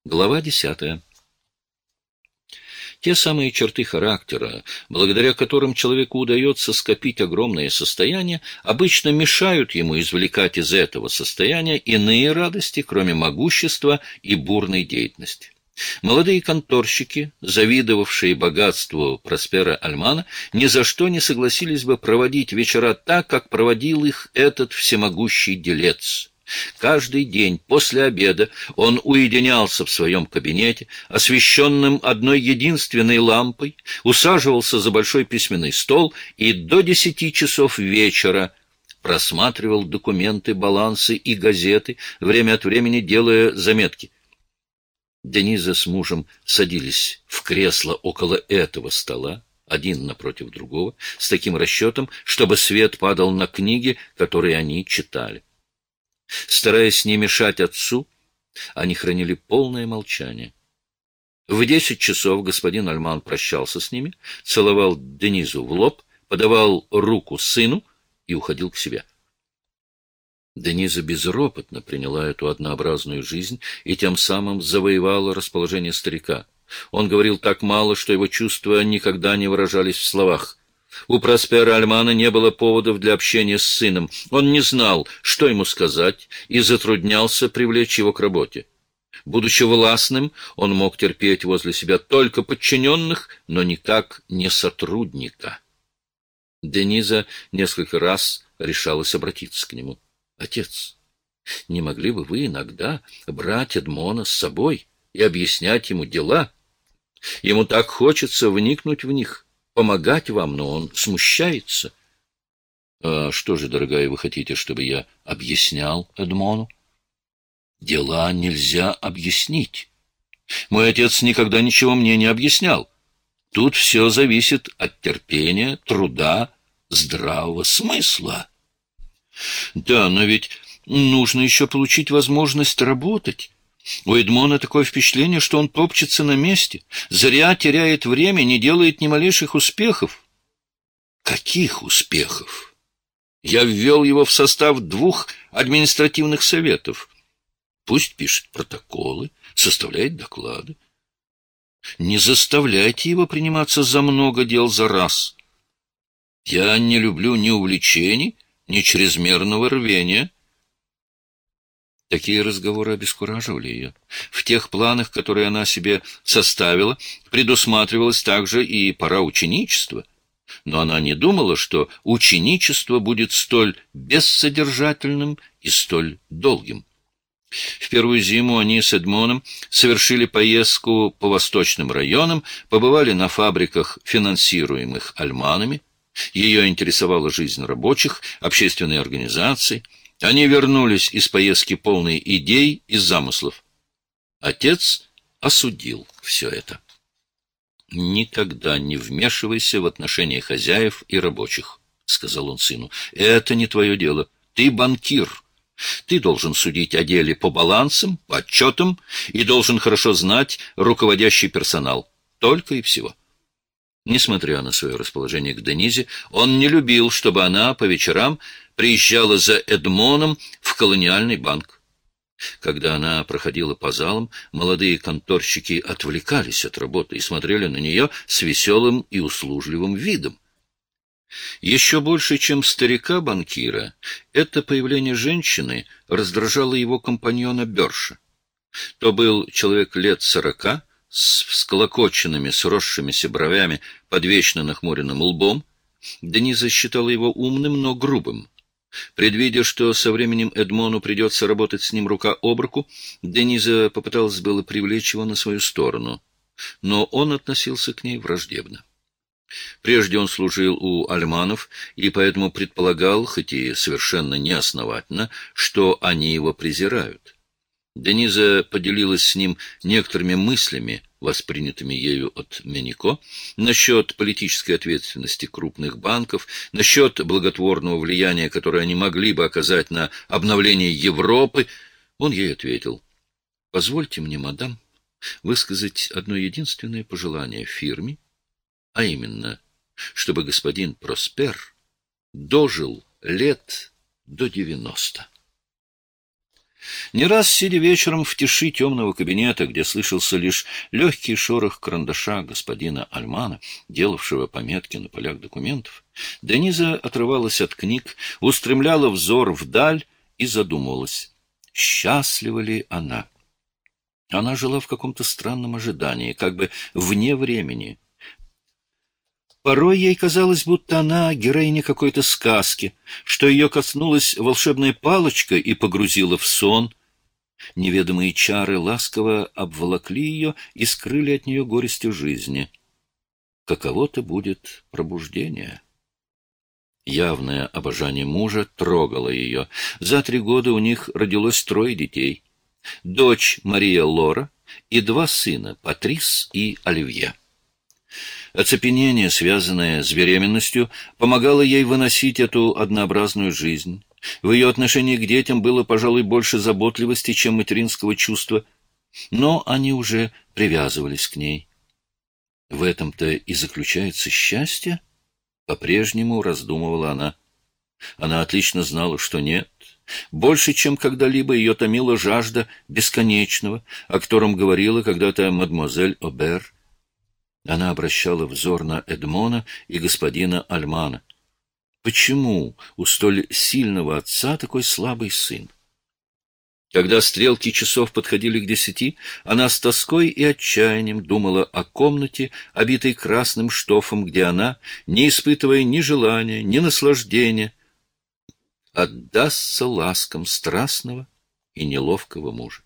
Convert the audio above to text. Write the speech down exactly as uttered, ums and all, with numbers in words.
Глава десятая. Те самые черты характера, благодаря которым человеку удается скопить огромное состояние, обычно мешают ему извлекать из этого состояния иные радости, кроме могущества и бурной деятельности. Молодые конторщики, завидовавшие богатству Проспера Альмана, ни за что не согласились бы проводить вечера так, как проводил их этот всемогущий делец. Каждый день после обеда он уединялся в своем кабинете, освещенном одной единственной лампой, усаживался за большой письменный стол и до десяти часов вечера просматривал документы, балансы и газеты, время от времени делая заметки. Дениза с мужем садились в кресло около этого стола, один напротив другого, с таким расчетом, чтобы свет падал на книги, которые они читали. Стараясь не мешать отцу, они хранили полное молчание. В десять часов господин Альман прощался с ними, целовал Денизу в лоб, подавал руку сыну и уходил к себе. Дениза безропотно приняла эту однообразную жизнь и тем самым завоевала расположение старика. Он говорил так мало, что его чувства никогда не выражались в словах. У Проспера Альмана не было поводов для общения с сыном. Он не знал, что ему сказать, и затруднялся привлечь его к работе. Будучи властным, он мог терпеть возле себя только подчиненных, но никак не сотрудника. Дениза несколько раз решалась обратиться к нему. «Отец, не могли бы вы иногда брать Эдмона с собой и объяснять ему дела? Ему так хочется вникнуть в них, помогать вам, но он смущается». «А что же, дорогая, вы хотите, чтобы я объяснял Эдмону?» «Дела нельзя объяснить. Мой отец никогда ничего мне не объяснял. Тут все зависит от терпения, труда, здравого смысла». «Да, но ведь нужно еще получить возможность работать. У Эдмона такое впечатление, что он топчется на месте, зря теряет время, не делает ни малейших успехов». «Каких успехов? Я ввел его в состав двух административных советов. Пусть пишет протоколы, составляет доклады. Не заставляйте его приниматься за много дел за раз. Я не люблю ни увлечений, ни чрезмерного рвения». Такие разговоры обескураживали ее. В тех планах, которые она себе составила, предусматривалась также и пора ученичества. Но она не думала, что ученичество будет столь бессодержательным и столь долгим. В первую зиму они с Эдмоном совершили поездку по восточным районам, побывали на фабриках, финансируемых Альманами. Ее интересовала жизнь рабочих, общественные организации. Они вернулись из поездки полные идей и замыслов. Отец осудил все это. «Никогда не вмешивайся в отношения хозяев и рабочих», — сказал он сыну. «Это не твое дело. Ты банкир. Ты должен судить о деле по балансам, по отчетам и должен хорошо знать руководящий персонал. Только и всего». Несмотря на свое расположение к Денизе, он не любил, чтобы она по вечерам приезжала за Эдмоном в колониальный банк. Когда она проходила по залам, молодые конторщики отвлекались от работы и смотрели на нее с веселым и услужливым видом. Еще больше, чем старика-банкира, это появление женщины раздражало его компаньона Берша. То был человек лет сорока, с всклокоченными, сросшимися бровями под вечно нахмуренным лбом. Дениза считала его умным, но грубым. Предвидя, что со временем Эдмону придется работать с ним рука об руку, Дениза попыталась было привлечь его на свою сторону, но он относился к ней враждебно. Прежде он служил у Альманов и поэтому предполагал, хоть и совершенно неосновательно, что они его презирают. Дениза поделилась с ним некоторыми мыслями, воспринятыми ею от Менико, насчет политической ответственности крупных банков, насчет благотворного влияния, которое они могли бы оказать на обновление Европы. Он ей ответил: «Позвольте мне, мадам, высказать одно единственное пожелание фирме, а именно, чтобы господин Проспер дожил лет до девяноста». Не раз, сидя вечером в тиши темного кабинета, где слышался лишь легкий шорох карандаша господина Альмана, делавшего пометки на полях документов, Дениза отрывалась от книг, устремляла взор вдаль и задумывалась, счастлива ли она. Она жила в каком-то странном ожидании, как бы вне времени. Порой ей казалось, будто она героиня какой-то сказки, что ее коснулась волшебная палочка и погрузила в сон. Неведомые чары ласково обволокли ее и скрыли от нее горести жизни. Каково-то будет пробуждение. Явное обожание мужа трогало ее. За три года у них родилось трое детей. Дочь Мария Лора и два сына, Патрис и Оливье. Оцепенение, связанное с беременностью, помогало ей выносить эту однообразную жизнь. В ее отношении к детям было, пожалуй, больше заботливости, чем материнского чувства, но они уже привязывались к ней. В этом-то и заключается счастье? По-прежнему раздумывала она. Она отлично знала, что нет. Больше, чем когда-либо, ее томила жажда бесконечного, о котором говорила когда-то мадемуазель Обер. Она обращала взор на Эдмона и господина Альмана. Почему у столь сильного отца такой слабый сын? Когда стрелки часов подходили к десяти, она с тоской и отчаянием думала о комнате, обитой красным штофом, где она, не испытывая ни желания, ни наслаждения, отдастся ласкам страстного и неловкого мужа.